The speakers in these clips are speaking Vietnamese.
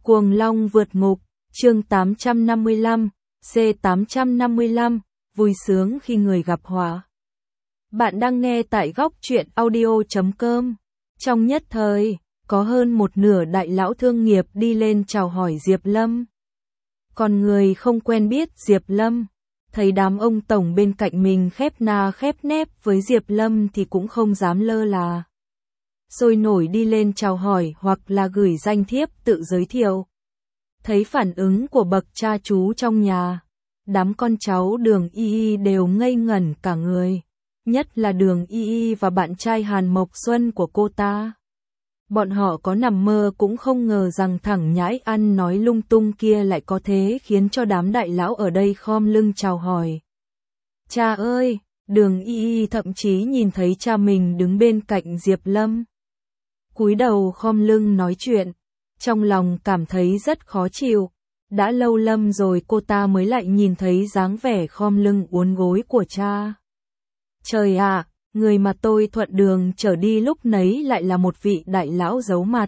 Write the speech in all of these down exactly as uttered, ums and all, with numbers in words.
Cuồng Long vượt ngục, chương tám trăm năm mươi lăm, C tám trăm năm mươi lăm, vui sướng khi người gặp họa. Bạn đang nghe tại góc truyện audio chấm com. Trong nhất thời, có hơn một nửa đại lão thương nghiệp đi lên chào hỏi Diệp Lâm. Còn người không quen biết Diệp Lâm, thấy đám ông tổng bên cạnh mình khép na khép nép với Diệp Lâm thì cũng không dám lơ là sôi nổi đi lên chào hỏi hoặc là gửi danh thiếp tự giới thiệu. Thấy phản ứng của bậc cha chú trong nhà, đám con cháu Đường Y Y đều ngây ngẩn cả người, nhất là Đường Y Y và bạn trai Hàn Mộc Xuân của cô ta. Bọn họ có nằm mơ cũng không ngờ rằng thằng nhãi ăn nói lung tung kia lại có thế khiến cho đám đại lão ở đây khom lưng chào hỏi. Cha ơi, Đường Y Y thậm chí nhìn thấy cha mình đứng bên cạnh Diệp Lâm, cúi đầu khom lưng nói chuyện, trong lòng cảm thấy rất khó chịu. Đã lâu lắm rồi cô ta mới lại nhìn thấy dáng vẻ khom lưng uốn gối của cha. Trời ạ, người mà tôi thuận đường trở đi lúc nấy lại là một vị đại lão giấu mặt.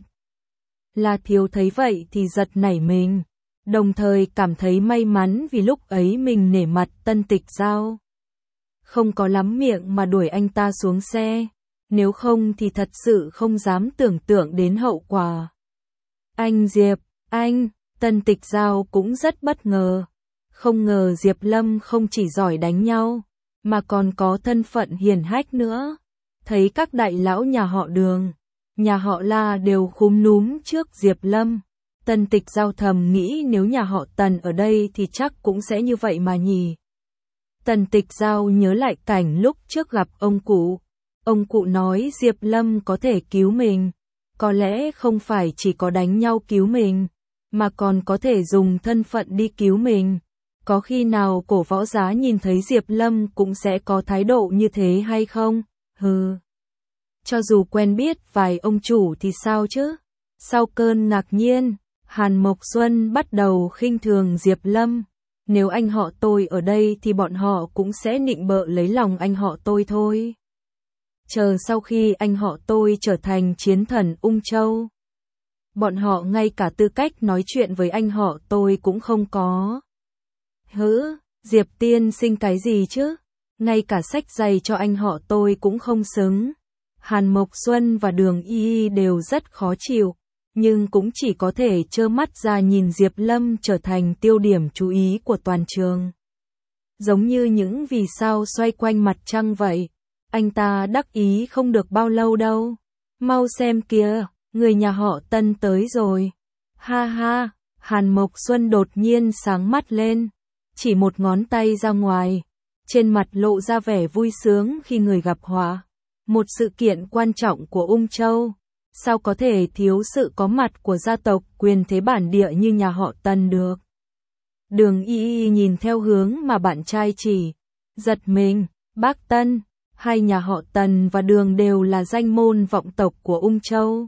La Thiếu thấy vậy thì giật nảy mình, đồng thời cảm thấy may mắn vì lúc ấy mình nể mặt Tân Tịch Giao, không có lắm miệng mà đuổi anh ta xuống xe, nếu không thì thật sự không dám tưởng tượng đến hậu quả. Anh Diệp, anh, Tân Tịch Giao cũng rất bất ngờ, không ngờ Diệp Lâm không chỉ giỏi đánh nhau, mà còn có thân phận hiển hách nữa. Thấy các đại lão nhà họ Đường, nhà họ La đều khúm núm trước Diệp Lâm, Tân Tịch Giao thầm nghĩ nếu nhà họ Tần ở đây thì chắc cũng sẽ như vậy mà nhỉ. Tân Tịch Giao nhớ lại cảnh lúc trước gặp ông cụ, ông cụ nói Diệp Lâm có thể cứu mình, có lẽ không phải chỉ có đánh nhau cứu mình, mà còn có thể dùng thân phận đi cứu mình. Có khi nào cổ võ giá nhìn thấy Diệp Lâm cũng sẽ có thái độ như thế hay không? Hừ. Cho dù quen biết vài ông chủ thì sao chứ? Sau cơn ngạc nhiên, Hàn Mộc Xuân bắt đầu khinh thường Diệp Lâm. Nếu anh họ tôi ở đây thì bọn họ cũng sẽ nịnh bợ lấy lòng anh họ tôi thôi. Chờ sau khi anh họ tôi trở thành chiến thần Ung Châu, bọn họ ngay cả tư cách nói chuyện với anh họ tôi cũng không có. Hứ, Diệp tiên sinh cái gì chứ? Ngay cả xách giày cho anh họ tôi cũng không xứng. Hàn Mộc Xuân và Đường Y Y đều rất khó chịu, nhưng cũng chỉ có thể trơ mắt ra nhìn Diệp Lâm trở thành tiêu điểm chú ý của toàn trường. Giống như những vì sao xoay quanh mặt trăng vậy. Anh ta đắc ý không được bao lâu đâu. Mau xem kìa, người nhà họ Tân tới rồi. Ha ha, Hàn Mộc Xuân đột nhiên sáng mắt lên, chỉ một ngón tay ra ngoài, trên mặt lộ ra vẻ vui sướng khi người gặp họa. Một sự kiện quan trọng của Ung Châu, sao có thể thiếu sự có mặt của gia tộc quyền thế bản địa như nhà họ Tân được. Đường Y Y nhìn theo hướng mà bạn trai chỉ, giật mình. Bác Tân, hai nhà họ Tần và Đường đều là danh môn vọng tộc của Ung Châu,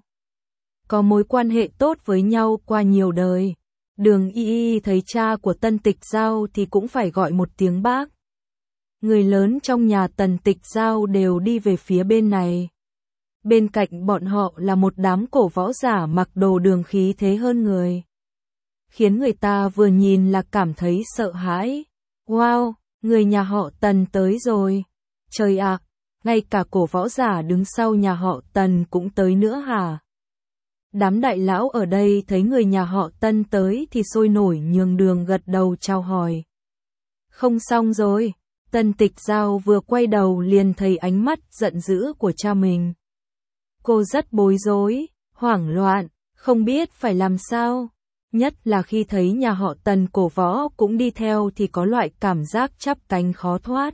có mối quan hệ tốt với nhau qua nhiều đời. Đường Y Y thấy cha của Tân Tịch Giao thì cũng phải gọi một tiếng bác. Người lớn trong nhà Tần Tịch Giao đều đi về phía bên này. Bên cạnh bọn họ là một đám cổ võ giả mặc đồ đường khí thế hơn người, khiến người ta vừa nhìn là cảm thấy sợ hãi. Wow, người nhà họ Tần tới rồi. Trời ạ, ngay cả cổ võ giả đứng sau nhà họ Tần cũng tới nữa hả? Đám đại lão ở đây thấy người nhà họ Tân tới thì sôi nổi nhường đường gật đầu chào hỏi. Không xong rồi, Tân Tịch Giao vừa quay đầu liền thấy ánh mắt giận dữ của cha mình. Cô rất bối rối, hoảng loạn, không biết phải làm sao. Nhất là khi thấy nhà họ Tần cổ võ cũng đi theo thì có loại cảm giác chắp cánh khó thoát.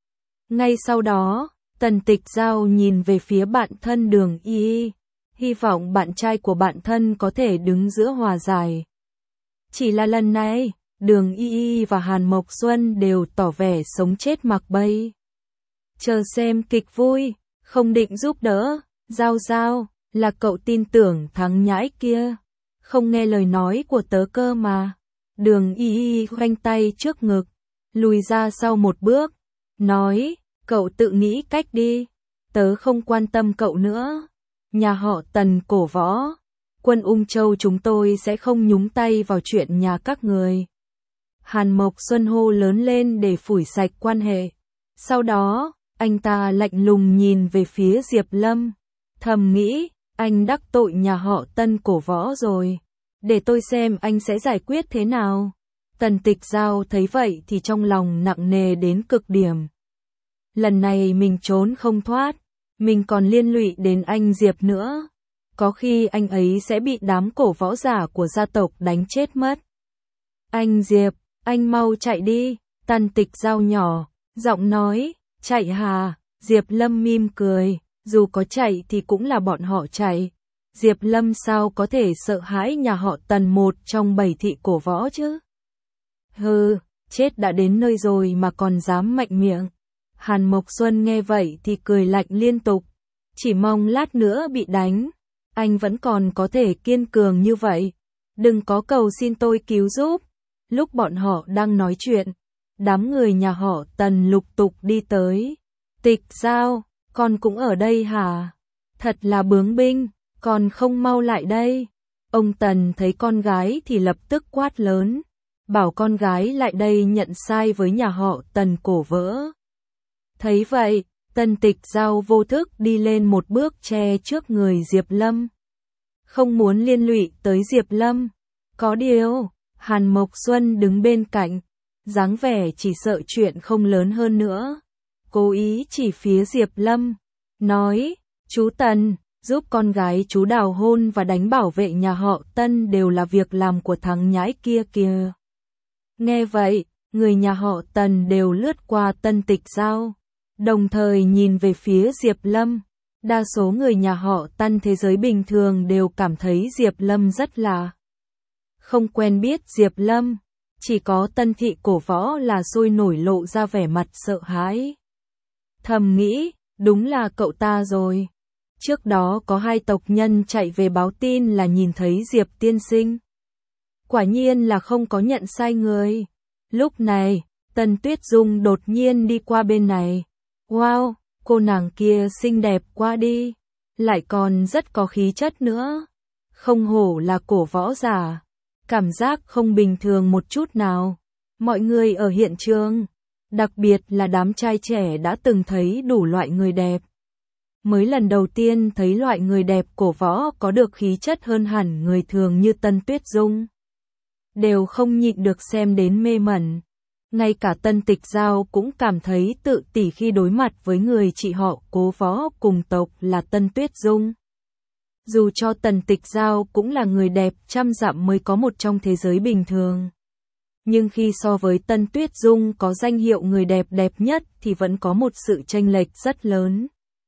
Ngay sau đó, Tần Tịch Giao nhìn về phía bạn thân Đường Y Y, hy vọng bạn trai của bạn thân có thể đứng giữa hòa giải. Chỉ là lần này, Đường Y Y và Hàn Mộc Xuân đều tỏ vẻ sống chết mặc bay. Chờ xem kịch vui, không định giúp đỡ. Giao Giao, là cậu tin tưởng thằng nhãi kia, không nghe lời nói của tớ cơ mà. Đường Y Y khoanh tay trước ngực, lùi ra sau một bước, nói, cậu tự nghĩ cách đi, tớ không quan tâm cậu nữa. Nhà họ Tần cổ võ, Quân Ung Châu chúng tôi sẽ không nhúng tay vào chuyện nhà các người. Hàn Mộc Xuân hô lớn lên để phủi sạch quan hệ. Sau đó, anh ta lạnh lùng nhìn về phía Diệp Lâm. Thầm nghĩ, anh đắc tội nhà họ Tân cổ võ rồi. Để tôi xem anh sẽ giải quyết thế nào. Tần Tịch Giao thấy vậy thì trong lòng nặng nề đến cực điểm. Lần này mình trốn không thoát, mình còn liên lụy đến anh Diệp nữa. Có khi anh ấy sẽ bị đám cổ võ giả của gia tộc đánh chết mất. Anh Diệp, anh mau chạy đi, Tần Tịch Giao nhỏ, giọng nói, chạy hà, Diệp Lâm mỉm cười, dù có chạy thì cũng là bọn họ chạy. Diệp Lâm sao có thể sợ hãi nhà họ Tần một trong bảy thị cổ võ chứ? Hừ, chết đã đến nơi rồi mà còn dám mạnh miệng. Hàn Mộc Xuân nghe vậy thì cười lạnh liên tục. Chỉ mong lát nữa bị đánh. Anh vẫn còn có thể kiên cường như vậy. Đừng có cầu xin tôi cứu giúp. Lúc bọn họ đang nói chuyện, đám người nhà họ Tần lục tục đi tới. Tịch Giao, con cũng ở đây hả? Thật là bướng binh, còn không mau lại đây. Ông Tần thấy con gái thì lập tức quát lớn. Bảo con gái lại đây nhận sai với nhà họ Tần cổ vỡ. Thấy vậy, Tần Tịch Giao vô thức đi lên một bước che trước người Diệp Lâm. Không muốn liên lụy tới Diệp Lâm. Có điều, Hàn Mộc Xuân đứng bên cạnh, dáng vẻ chỉ sợ chuyện không lớn hơn nữa. Cố ý chỉ phía Diệp Lâm, nói, chú Tần, giúp con gái chú đào hôn và đánh bảo vệ nhà họ Tân đều là việc làm của thằng nhãi kia kìa. Nghe vậy, người nhà họ Tần đều lướt qua Tần Tịch Giao, đồng thời nhìn về phía Diệp Lâm. Đa số người nhà họ Tân thế giới bình thường đều cảm thấy Diệp Lâm rất là không quen biết Diệp Lâm. Chỉ có Tân thị cổ võ là sôi nổi lộ ra vẻ mặt sợ hãi. Thầm nghĩ, đúng là cậu ta rồi. Trước đó có hai tộc nhân chạy về báo tin là nhìn thấy Diệp tiên sinh. Quả nhiên là không có nhận sai người. Lúc này, Tần Tuyết Dung đột nhiên đi qua bên này. Wow, cô nàng kia xinh đẹp quá đi. Lại còn rất có khí chất nữa. Không hổ là cổ võ giả. Cảm giác không bình thường một chút nào. Mọi người ở hiện trường, đặc biệt là đám trai trẻ đã từng thấy đủ loại người đẹp. Mới lần đầu tiên thấy loại người đẹp cổ võ có được khí chất hơn hẳn người thường như Tần Tuyết Dung. Đều không nhịn được xem đến mê mẩn. Ngay cả Tần Tịch Giao cũng cảm thấy tự tỷ khi đối mặt với người chị họ cố võ cùng tộc là Tần Tuyết Dung. Dù cho Tần Tịch Giao cũng là người đẹp trăm dặm mới có một trong thế giới bình thường. Nhưng khi so với Tần Tuyết Dung có danh hiệu người đẹp đẹp nhất thì vẫn có một sự chênh lệch rất lớn.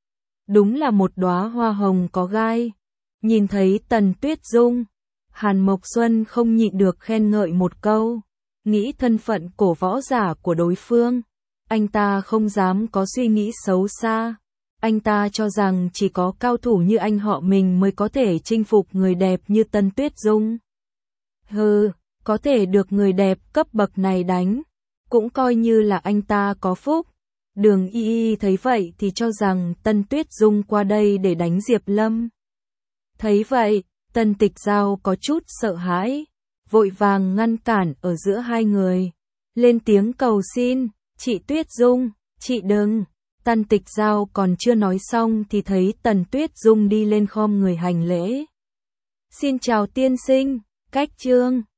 Đúng là một đóa hoa hồng có gai. Nhìn thấy Tần Tuyết Dung, Hàn Mộc Xuân không nhịn được khen ngợi một câu. Nghĩ thân phận cổ võ giả của đối phương, anh ta không dám có suy nghĩ xấu xa. Anh ta cho rằng chỉ có cao thủ như anh họ mình mới có thể chinh phục người đẹp như Tần Tuyết Dung. Hừ, có thể được người đẹp cấp bậc này đánh, cũng coi như là anh ta có phúc. Đường Y Y thấy vậy thì cho rằng Tần Tuyết Dung qua đây để đánh Diệp Lâm. Thấy vậy, Tần Tịch Giao có chút sợ hãi, vội vàng ngăn cản ở giữa hai người. Lên tiếng cầu xin, chị Tuyết Dung, chị đừng. Tần Tịch Giao còn chưa nói xong thì thấy Tần Tuyết Dung đi lên khom người hành lễ. Xin chào tiên sinh, cách trương.